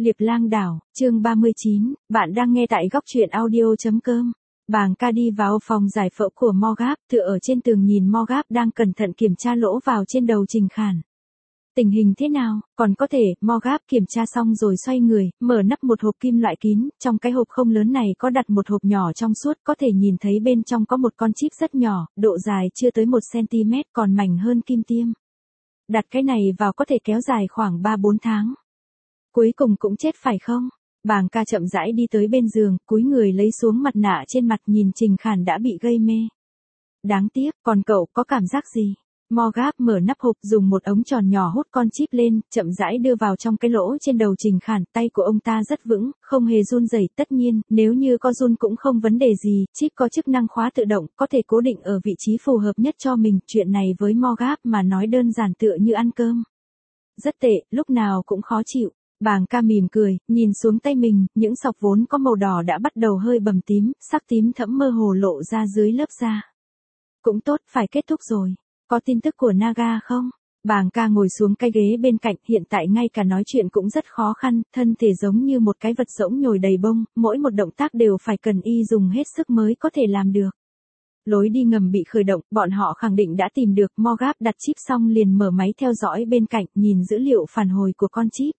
Liệp Lang Đảo, chương 39, bạn đang nghe tại góc truyện audio.com. Bàng ca đi vào phòng giải phẫu của Morgap, tựa ở trên tường nhìn Morgap đang cẩn thận kiểm tra lỗ vào trên đầu Trình Khản. Tình hình thế nào, còn có thể, Morgap kiểm tra xong rồi xoay người, mở nắp một hộp kim loại kín, trong cái hộp không lớn này có đặt một hộp nhỏ trong suốt, có thể nhìn thấy bên trong có một con chip rất nhỏ, độ dài chưa tới 1cm còn mảnh hơn kim tiêm. Đặt cái này vào có thể kéo dài khoảng 3-4 tháng. Cuối cùng cũng chết phải không? Bàng ca chậm rãi đi tới bên giường, cúi người lấy xuống mặt nạ trên mặt nhìn Trình Khản đã bị gây mê. Đáng tiếc, còn cậu có cảm giác gì? Morgap mở nắp hộp dùng một ống tròn nhỏ hút con chip lên, chậm rãi đưa vào trong cái lỗ trên đầu Trình Khản, tay của ông ta rất vững, không hề run rẩy. Tất nhiên, nếu như có run cũng không vấn đề gì, chip có chức năng khóa tự động, có thể cố định ở vị trí phù hợp nhất cho mình, chuyện này với Morgap mà nói đơn giản tựa như ăn cơm. Rất tệ, lúc nào cũng khó chịu. Bàng ca mỉm cười, nhìn xuống tay mình, những sọc vốn có màu đỏ đã bắt đầu hơi bầm tím, sắc tím thẫm mơ hồ lộ ra dưới lớp da. Cũng tốt, phải kết thúc rồi. Có tin tức của Naga không? Bàng ca ngồi xuống cái ghế bên cạnh, hiện tại ngay cả nói chuyện cũng rất khó khăn, thân thể giống như một cái vật rỗng nhồi đầy bông, mỗi một động tác đều phải cần y dùng hết sức mới có thể làm được. Lối đi ngầm bị khởi động, bọn họ khẳng định đã tìm được. Morgap đặt chip xong liền mở máy theo dõi bên cạnh, nhìn dữ liệu phản hồi của con chip.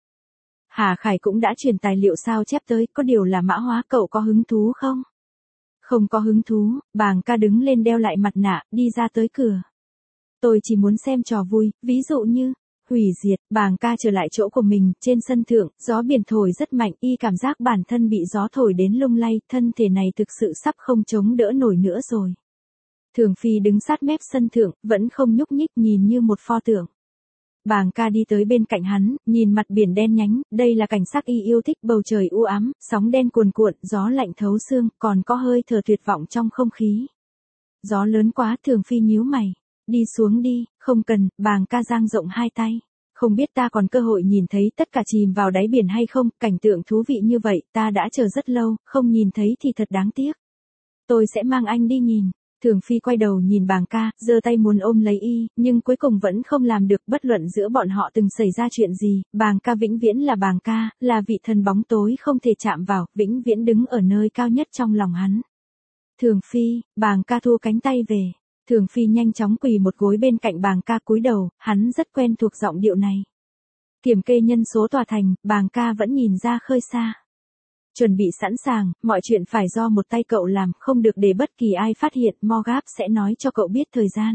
Hà Khải cũng đã truyền tài liệu sao chép tới, có điều là mã hóa, cậu có hứng thú không? Không có hứng thú. Bàng ca đứng lên đeo lại mặt nạ, đi ra tới cửa. Tôi chỉ muốn xem trò vui, ví dụ như hủy diệt. Bàng ca trở lại chỗ của mình, trên sân thượng, gió biển thổi rất mạnh, y cảm giác bản thân bị gió thổi đến lung lay, thân thể này thực sự sắp không chống đỡ nổi nữa rồi. Thường Phi đứng sát mép sân thượng, vẫn không nhúc nhích, nhìn như một pho tượng. Bàng ca đi tới bên cạnh hắn, nhìn mặt biển đen nhánh, đây là cảnh sắc y yêu thích, bầu trời u ám, sóng đen cuồn cuộn, gió lạnh thấu xương, còn có hơi thở tuyệt vọng trong không khí. Gió lớn quá, Thường Phi nhíu mày. Đi xuống đi, không cần. Bàng ca dang rộng hai tay. Không biết ta còn cơ hội nhìn thấy tất cả chìm vào đáy biển hay không, cảnh tượng thú vị như vậy, ta đã chờ rất lâu, không nhìn thấy thì thật đáng tiếc. Tôi sẽ mang anh đi nhìn. Thường Phi quay đầu nhìn Bàng ca, giơ tay muốn ôm lấy y, nhưng cuối cùng vẫn không làm được. Bất luận giữa bọn họ từng xảy ra chuyện gì, Bàng ca vĩnh viễn là Bàng ca, là vị thần bóng tối không thể chạm vào, vĩnh viễn đứng ở nơi cao nhất trong lòng hắn. Thường Phi. Bàng ca thu cánh tay về. Thường Phi nhanh chóng quỳ một gối bên cạnh Bàng ca, cúi đầu, hắn rất quen thuộc giọng điệu này. Kiểm kê nhân số tòa thành, Bàng ca vẫn nhìn ra khơi xa. Chuẩn bị sẵn sàng, mọi chuyện phải do một tay cậu làm, không được để bất kỳ ai phát hiện, Morgap sẽ nói cho cậu biết thời gian.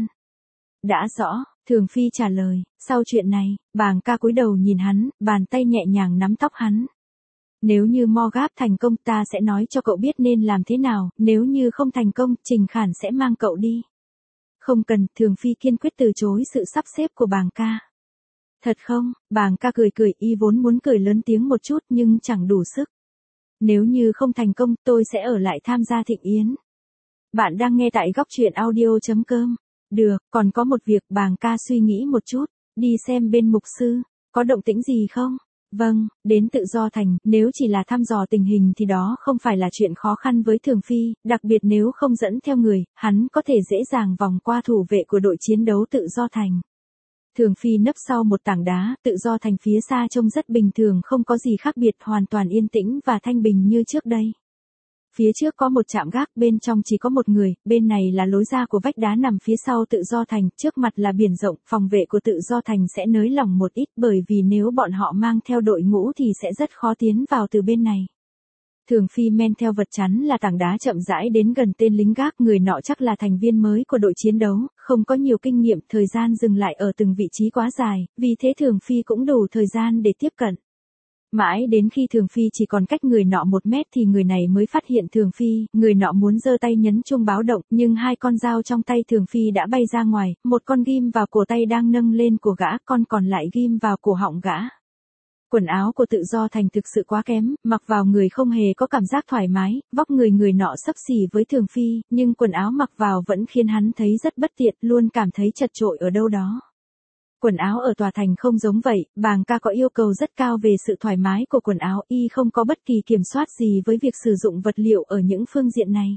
Đã rõ, Thường Phi trả lời. Sau chuyện này, Bàng ca cúi đầu nhìn hắn, bàn tay nhẹ nhàng nắm tóc hắn. Nếu như Morgap thành công, ta sẽ nói cho cậu biết nên làm thế nào, nếu như không thành công, Trình Khản sẽ mang cậu đi. Không cần. Thường Phi kiên quyết từ chối sự sắp xếp của Bàng ca. Thật không? Bàng ca cười cười, y vốn muốn cười lớn tiếng một chút nhưng chẳng đủ sức. Nếu như không thành công, tôi sẽ ở lại tham gia thịnh yến. Bạn đang nghe tại góc truyện audio.com. Được, còn có một việc. Bàng ca suy nghĩ một chút. Đi xem bên mục sư. Có động tĩnh gì không? Vâng, đến Tự Do Thành, nếu chỉ là thăm dò tình hình thì đó không phải là chuyện khó khăn với Thường Phi, đặc biệt nếu không dẫn theo người, hắn có thể dễ dàng vòng qua thủ vệ của đội chiến đấu Tự Do Thành. Thường Phi nấp sau một tảng đá, Tự Do Thành phía xa trông rất bình thường, không có gì khác biệt, hoàn toàn yên tĩnh và thanh bình như trước đây. Phía trước có một trạm gác, bên trong chỉ có một người, bên này là lối ra của vách đá nằm phía sau Tự Do Thành, trước mặt là biển rộng, phòng vệ của Tự Do Thành sẽ nới lỏng một ít, bởi vì nếu bọn họ mang theo đội ngũ thì sẽ rất khó tiến vào từ bên này. Thường Phi men theo vật chắn là tảng đá chậm rãi đến gần tên lính gác, người nọ chắc là thành viên mới của đội chiến đấu, không có nhiều kinh nghiệm, thời gian dừng lại ở từng vị trí quá dài, vì thế Thường Phi cũng đủ thời gian để tiếp cận. Mãi đến khi Thường Phi chỉ còn cách người nọ 1 mét thì người này mới phát hiện Thường Phi, người nọ muốn giơ tay nhấn chuông báo động, nhưng 2 con dao trong tay Thường Phi đã bay ra ngoài, một con ghim vào cổ tay đang nâng lên của gã, con còn lại ghim vào cổ họng gã. Quần áo của Tự Do Thành thực sự quá kém, mặc vào người không hề có cảm giác thoải mái, vóc người nọ xấp xỉ với Thường Phi, nhưng quần áo mặc vào vẫn khiến hắn thấy rất bất tiện, luôn cảm thấy chật chội ở đâu đó. Quần áo ở tòa thành không giống vậy, Bàng ca có yêu cầu rất cao về sự thoải mái của quần áo, y không có bất kỳ kiểm soát gì với việc sử dụng vật liệu ở những phương diện này.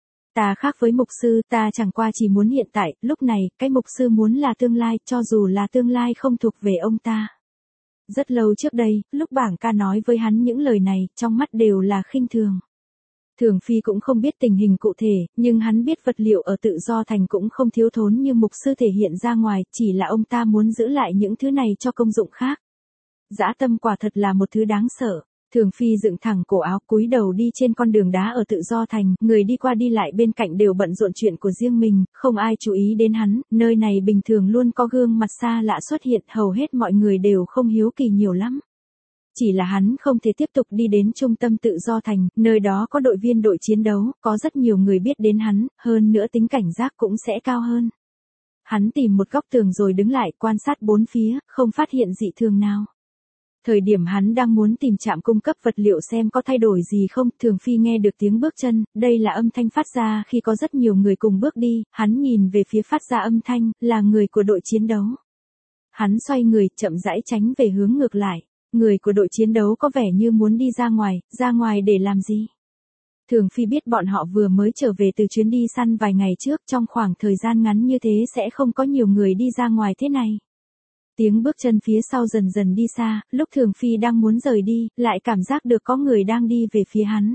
Ta khác với mục sư, ta chẳng qua chỉ muốn hiện tại, lúc này, cái mục sư muốn là tương lai, cho dù là tương lai không thuộc về ông ta. Rất lâu trước đây, lúc bảng ca nói với hắn những lời này, trong mắt đều là khinh thường. Thường Phi cũng không biết tình hình cụ thể, nhưng hắn biết vật liệu ở Tự Do Thành cũng không thiếu thốn như mục sư thể hiện ra ngoài, chỉ là ông ta muốn giữ lại những thứ này cho công dụng khác. Dã tâm quả thật là một thứ đáng sợ. Thường Phi dựng thẳng cổ áo cúi đầu đi trên con đường đá ở Tự Do Thành, người đi qua đi lại bên cạnh đều bận rộn chuyện của riêng mình, không ai chú ý đến hắn, nơi này bình thường luôn có gương mặt xa lạ xuất hiện, hầu hết mọi người đều không hiếu kỳ nhiều lắm. Chỉ là hắn không thể tiếp tục đi đến trung tâm Tự Do Thành, nơi đó có đội viên đội chiến đấu, có rất nhiều người biết đến hắn, hơn nữa tính cảnh giác cũng sẽ cao hơn. Hắn tìm một góc tường rồi đứng lại quan sát bốn phía, không phát hiện dị thường nào. Thời điểm hắn đang muốn tìm trạm cung cấp vật liệu xem có thay đổi gì không, Thường Phi nghe được tiếng bước chân, đây là âm thanh phát ra khi có rất nhiều người cùng bước đi, hắn nhìn về phía phát ra âm thanh, là người của đội chiến đấu. Hắn xoay người, chậm rãi tránh về hướng ngược lại. Người của đội chiến đấu có vẻ như muốn đi ra ngoài để làm gì? Thường Phi biết bọn họ vừa mới trở về từ chuyến đi săn vài ngày trước, trong khoảng thời gian ngắn như thế sẽ không có nhiều người đi ra ngoài thế này. Tiếng bước chân phía sau dần dần đi xa, lúc Thường Phi đang muốn rời đi, lại cảm giác được có người đang đi về phía hắn.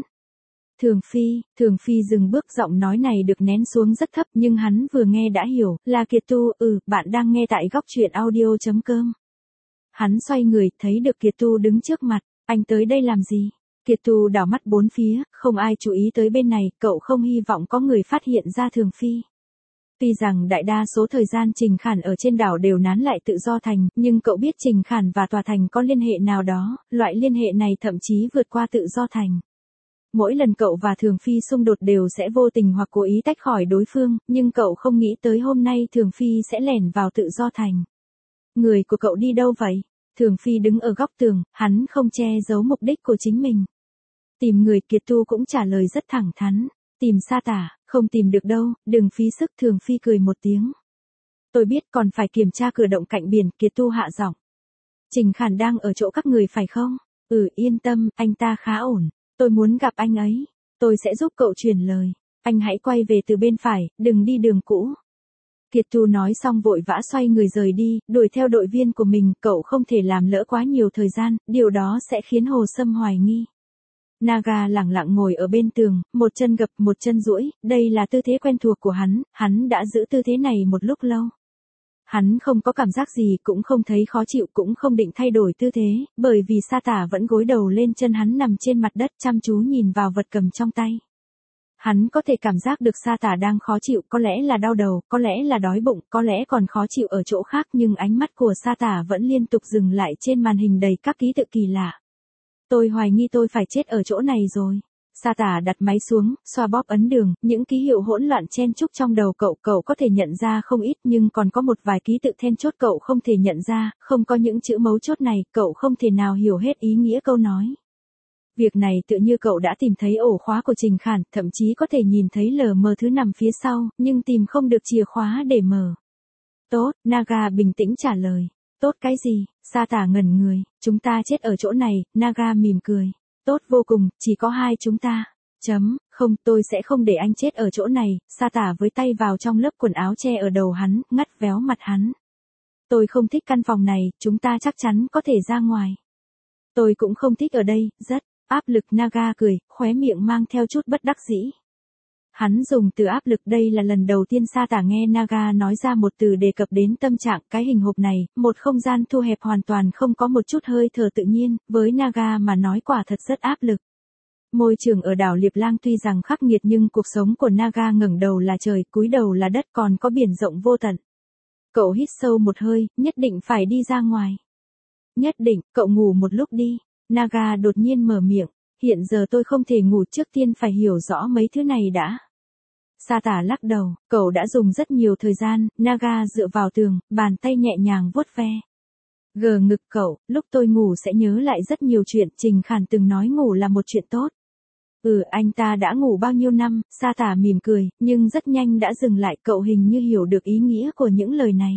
Thường Phi dừng bước, giọng nói này được nén xuống rất thấp nhưng hắn vừa nghe đã hiểu, là Kiệt Tu, bạn đang nghe tại góc truyện audio.com. Hắn xoay người, thấy được Kiệt Tu đứng trước mặt, anh tới đây làm gì? Kiệt Tu đảo mắt bốn phía, không ai chú ý tới bên này, cậu không hy vọng có người phát hiện ra Thường Phi. Tuy rằng đại đa số thời gian Trình Khản ở trên đảo đều nán lại Tự Do Thành, nhưng cậu biết Trình Khản và tòa thành có liên hệ nào đó, loại liên hệ này thậm chí vượt qua Tự Do Thành. Mỗi lần cậu và Thường Phi xung đột đều sẽ vô tình hoặc cố ý tách khỏi đối phương, nhưng cậu không nghĩ tới hôm nay Thường Phi sẽ lẻn vào Tự Do Thành. Người của cậu đi đâu vậy? Thường Phi đứng ở góc tường, hắn không che giấu mục đích của chính mình. Tìm người, Kiệt Tu cũng trả lời rất thẳng thắn. Tìm Sa Tả, không tìm được đâu, đừng phí sức. Thường Phi cười một tiếng. Tôi biết, còn phải kiểm tra cửa động cạnh biển, Kiệt Tu hạ giọng. Trình Khản đang ở chỗ các người phải không? Yên tâm, anh ta khá ổn. Tôi muốn gặp anh ấy. Tôi sẽ giúp cậu truyền lời. Anh hãy quay về từ bên phải, đừng đi đường cũ. Kiệt Tu nói xong vội vã xoay người rời đi, đuổi theo đội viên của mình, cậu không thể làm lỡ quá nhiều thời gian, điều đó sẽ khiến Hồ Sâm hoài nghi. Naga lẳng lặng ngồi ở bên tường, một chân gập một chân duỗi, đây là tư thế quen thuộc của hắn đã giữ tư thế này một lúc lâu. Hắn không có cảm giác gì, cũng không thấy khó chịu, cũng không định thay đổi tư thế, bởi vì Sa Tả vẫn gối đầu lên chân hắn nằm trên mặt đất chăm chú nhìn vào vật cầm trong tay. Hắn có thể cảm giác được Sa Tả đang khó chịu, có lẽ là đau đầu, có lẽ là đói bụng, có lẽ còn khó chịu ở chỗ khác, nhưng ánh mắt của Sa Tả vẫn liên tục dừng lại trên màn hình đầy các ký tự kỳ lạ. Tôi hoài nghi tôi phải chết ở chỗ này rồi. Sa Tả đặt máy xuống, xoa bóp ấn đường, những ký hiệu hỗn loạn chen chúc trong đầu cậu có thể nhận ra không ít, nhưng còn có một vài ký tự then chốt cậu không thể nhận ra, không có những chữ mấu chốt này, cậu không thể nào hiểu hết ý nghĩa câu nói. Việc này tựa như cậu đã tìm thấy ổ khóa của Trình Khản, thậm chí có thể nhìn thấy lờ mờ thứ nằm phía sau, nhưng tìm không được chìa khóa để mở. Tốt, Naga bình tĩnh trả lời. Tốt cái gì? Sa Tả ngẩn người, chúng ta chết ở chỗ này, Naga mỉm cười. Tốt vô cùng, chỉ có hai chúng ta. Không, tôi sẽ không để anh chết ở chỗ này. Sa Tả với tay vào trong lớp quần áo che ở đầu hắn, ngắt véo mặt hắn. Tôi không thích căn phòng này, chúng ta chắc chắn có thể ra ngoài. Tôi cũng không thích ở đây, rất áp lực. Naga cười, khóe miệng mang theo chút bất đắc dĩ. Hắn dùng từ áp lực, đây là lần đầu tiên Sa Tả nghe Naga nói ra một từ đề cập đến tâm trạng. Cái hình hộp này, một không gian thu hẹp hoàn toàn không có một chút hơi thở tự nhiên, với Naga mà nói quả thật rất áp lực. Môi trường ở đảo Liệp Lang tuy rằng khắc nghiệt nhưng cuộc sống của Naga ngẩng đầu là trời, cúi đầu là đất, còn có biển rộng vô tận. Cậu hít sâu một hơi, nhất định phải đi ra ngoài. Nhất định, cậu ngủ một lúc đi. Naga đột nhiên mở miệng. Hiện giờ tôi không thể ngủ, trước tiên phải hiểu rõ mấy thứ này đã. Sa Tả lắc đầu, cậu đã dùng rất nhiều thời gian. Naga dựa vào tường, bàn tay nhẹ nhàng vuốt ve. Gờ ngực cậu, lúc tôi ngủ sẽ nhớ lại rất nhiều chuyện. Trình Khản từng nói ngủ là một chuyện tốt. Anh ta đã ngủ bao nhiêu năm? Sa Tả mỉm cười, nhưng rất nhanh đã dừng lại. Cậu hình như hiểu được ý nghĩa của những lời này.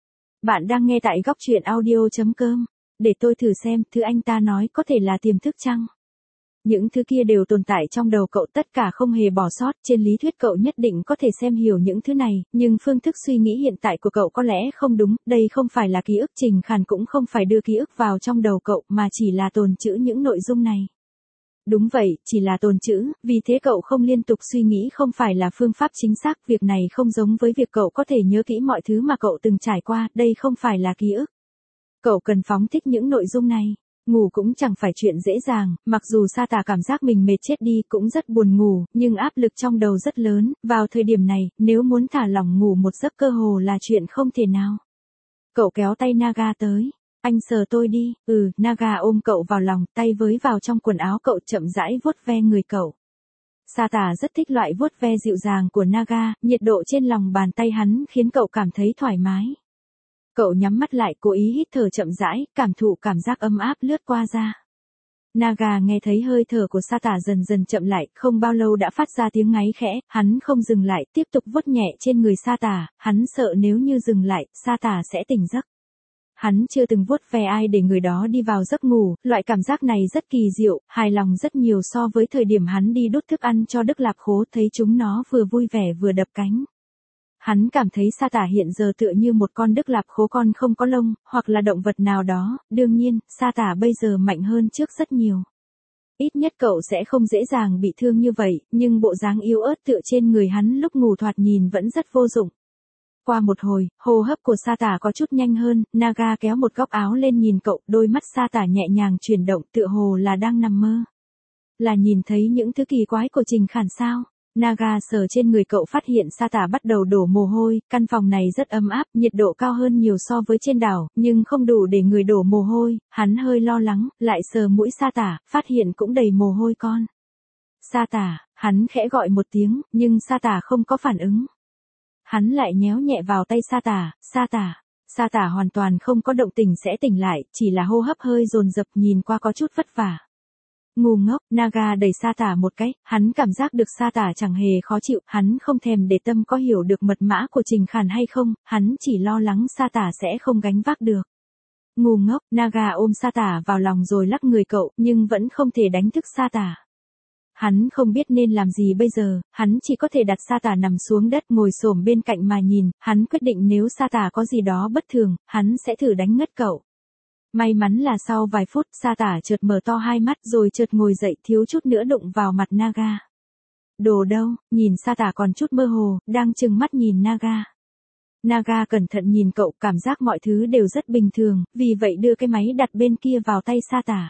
Bạn đang nghe tại góc truyện audio.com. Để tôi thử xem, thứ anh ta nói có thể là tiềm thức chăng? Những thứ kia đều tồn tại trong đầu cậu, tất cả không hề bỏ sót, trên lý thuyết cậu nhất định có thể xem hiểu những thứ này, nhưng phương thức suy nghĩ hiện tại của cậu có lẽ không đúng, đây không phải là ký ức, Trình Khản cũng không phải đưa ký ức vào trong đầu cậu, mà chỉ là tồn trữ những nội dung này. Đúng vậy, chỉ là tồn trữ, vì thế cậu không liên tục suy nghĩ không phải là phương pháp chính xác, việc này không giống với việc cậu có thể nhớ kỹ mọi thứ mà cậu từng trải qua, đây không phải là ký ức. Cậu cần phóng thích những nội dung này. Ngủ cũng chẳng phải chuyện dễ dàng, mặc dù Sa Tả cảm giác mình mệt chết đi cũng rất buồn ngủ, nhưng áp lực trong đầu rất lớn, vào thời điểm này, nếu muốn thả lỏng ngủ một giấc cơ hồ là chuyện không thể nào. Cậu kéo tay Naga tới. Anh sờ tôi đi, Naga ôm cậu vào lòng, tay với vào trong quần áo cậu chậm rãi vuốt ve người cậu. Sa Tả rất thích loại vuốt ve dịu dàng của Naga, nhiệt độ trên lòng bàn tay hắn khiến cậu cảm thấy thoải mái. Cậu nhắm mắt lại cố ý hít thở chậm rãi, cảm thụ cảm giác ấm áp lướt qua da. Naga nghe thấy hơi thở của Sa Tả dần dần chậm lại, không bao lâu đã phát ra tiếng ngáy khẽ, hắn không dừng lại, tiếp tục vuốt nhẹ trên người Sa Tả, hắn sợ nếu như dừng lại, Sa Tả sẽ tỉnh giấc. Hắn chưa từng vuốt ve ai để người đó đi vào giấc ngủ, loại cảm giác này rất kỳ diệu, hài lòng rất nhiều so với thời điểm hắn đi đút thức ăn cho Đức Lạp Khố, thấy chúng nó vừa vui vẻ vừa đập cánh. Hắn cảm thấy Sa Tả hiện giờ tựa như một con Đức Lạp Khố con không có lông, hoặc là động vật nào đó, đương nhiên, Sa Tả bây giờ mạnh hơn trước rất nhiều. Ít nhất cậu sẽ không dễ dàng bị thương như vậy, nhưng bộ dáng yếu ớt tựa trên người hắn lúc ngủ thoạt nhìn vẫn rất vô dụng. Qua một hồi, hô hấp của Sa Tả có chút nhanh hơn, Naga kéo một góc áo lên nhìn cậu, đôi mắt Sa Tả nhẹ nhàng chuyển động tựa hồ là đang nằm mơ. Là nhìn thấy những thứ kỳ quái của Trình Khản sao? Naga sờ trên người cậu phát hiện Sa Tả bắt đầu đổ mồ hôi, căn phòng này rất ấm áp, nhiệt độ cao hơn nhiều so với trên đảo, nhưng không đủ để người đổ mồ hôi, hắn hơi lo lắng, lại sờ mũi Sa Tả, phát hiện cũng đầy mồ hôi con. Sa Tả, hắn khẽ gọi một tiếng, nhưng Sa Tả không có phản ứng. Hắn lại nhéo nhẹ vào tay Sa Tả, Sa Tả hoàn toàn không có động tình sẽ tỉnh lại, chỉ là hô hấp hơi dồn dập nhìn qua có chút vất vả. Ngu ngốc, Naga đẩy Sa Tả một cái, hắn cảm giác được Sa Tả chẳng hề khó chịu, hắn không thèm để tâm có hiểu được mật mã của Trình Khản hay không, hắn chỉ lo lắng Sa Tả sẽ không gánh vác được. Ngu ngốc, Naga ôm Sa Tả vào lòng rồi lắc người cậu, nhưng vẫn không thể đánh thức Sa Tả. Hắn không biết nên làm gì bây giờ, hắn chỉ có thể đặt Sa Tả nằm xuống đất ngồi xổm bên cạnh mà nhìn, hắn quyết định nếu Sa Tả có gì đó bất thường, hắn sẽ thử đánh ngất cậu. May mắn là sau vài phút, Sa Tả chợt mở to hai mắt rồi chợt ngồi dậy thiếu chút nữa đụng vào mặt Naga. Đồ đâu, nhìn Sa Tả còn chút mơ hồ, đang trừng mắt nhìn Naga. Naga cẩn thận nhìn cậu, cảm giác mọi thứ đều rất bình thường, vì vậy đưa cái máy đặt bên kia vào tay Sa Tả.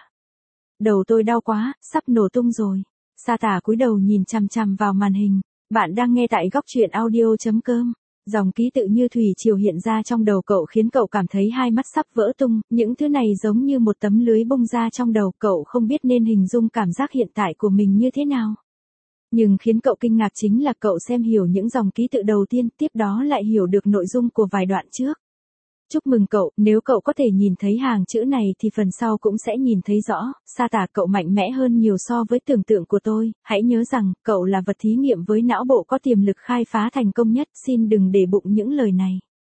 Đầu tôi đau quá, sắp nổ tung rồi. Sa Tả cúi đầu nhìn chằm chằm vào màn hình. Bạn đang nghe tại góc truyện audio.com. Dòng ký tự như thủy triều hiện ra trong đầu cậu khiến cậu cảm thấy hai mắt sắp vỡ tung, những thứ này giống như một tấm lưới bung ra trong đầu, cậu không biết nên hình dung cảm giác hiện tại của mình như thế nào. Nhưng khiến cậu kinh ngạc chính là cậu xem hiểu những dòng ký tự đầu tiên, tiếp đó lại hiểu được nội dung của vài đoạn trước. Chúc mừng cậu, nếu cậu có thể nhìn thấy hàng chữ này thì phần sau cũng sẽ nhìn thấy rõ, Sa Tả cậu mạnh mẽ hơn nhiều so với tưởng tượng của tôi, hãy nhớ rằng, cậu là vật thí nghiệm với não bộ có tiềm lực khai phá thành công nhất, xin đừng để bụng những lời này.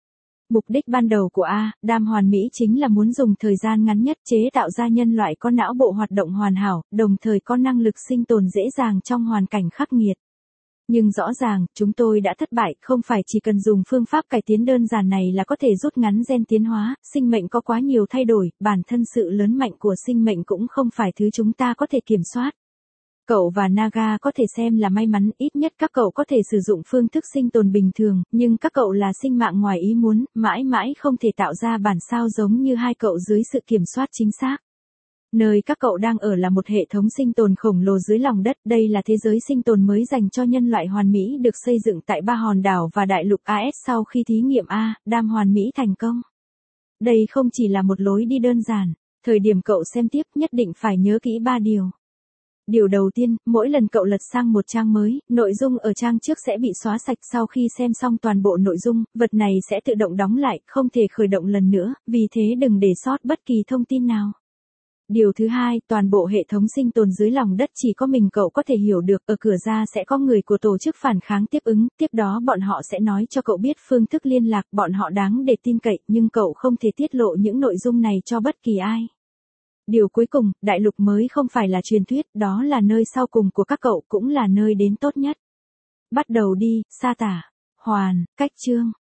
Mục đích ban đầu của Adam hoàn mỹ chính là muốn dùng thời gian ngắn nhất chế tạo ra nhân loại có não bộ hoạt động hoàn hảo, đồng thời có năng lực sinh tồn dễ dàng trong hoàn cảnh khắc nghiệt. Nhưng rõ ràng, chúng tôi đã thất bại, không phải chỉ cần dùng phương pháp cải tiến đơn giản này là có thể rút ngắn gen tiến hóa, sinh mệnh có quá nhiều thay đổi, bản thân sự lớn mạnh của sinh mệnh cũng không phải thứ chúng ta có thể kiểm soát. Cậu và Naga có thể xem là may mắn, ít nhất các cậu có thể sử dụng phương thức sinh tồn bình thường, nhưng các cậu là sinh mạng ngoài ý muốn, mãi mãi không thể tạo ra bản sao giống như hai cậu dưới sự kiểm soát chính xác. Nơi các cậu đang ở là một hệ thống sinh tồn khổng lồ dưới lòng đất, đây là thế giới sinh tồn mới dành cho nhân loại hoàn mỹ được xây dựng tại 3 hòn đảo và đại lục AS sau khi thí nghiệm Adam hoàn mỹ thành công. Đây không chỉ là một lối đi đơn giản, thời điểm cậu xem tiếp nhất định phải nhớ kỹ 3 điều. Điều đầu tiên, mỗi lần cậu lật sang một trang mới, nội dung ở trang trước sẽ bị xóa sạch sau khi xem xong toàn bộ nội dung, vật này sẽ tự động đóng lại, không thể khởi động lần nữa, vì thế đừng để sót bất kỳ thông tin nào. Điều thứ hai, toàn bộ hệ thống sinh tồn dưới lòng đất chỉ có mình cậu có thể hiểu được, ở cửa ra sẽ có người của tổ chức phản kháng tiếp ứng, tiếp đó bọn họ sẽ nói cho cậu biết phương thức liên lạc, bọn họ đáng để tin cậy, nhưng cậu không thể tiết lộ những nội dung này cho bất kỳ ai. Điều cuối cùng, đại lục mới không phải là truyền thuyết, đó là nơi sau cùng của các cậu, cũng là nơi đến tốt nhất. Bắt đầu đi, sa tả. Hoàn, cách chương.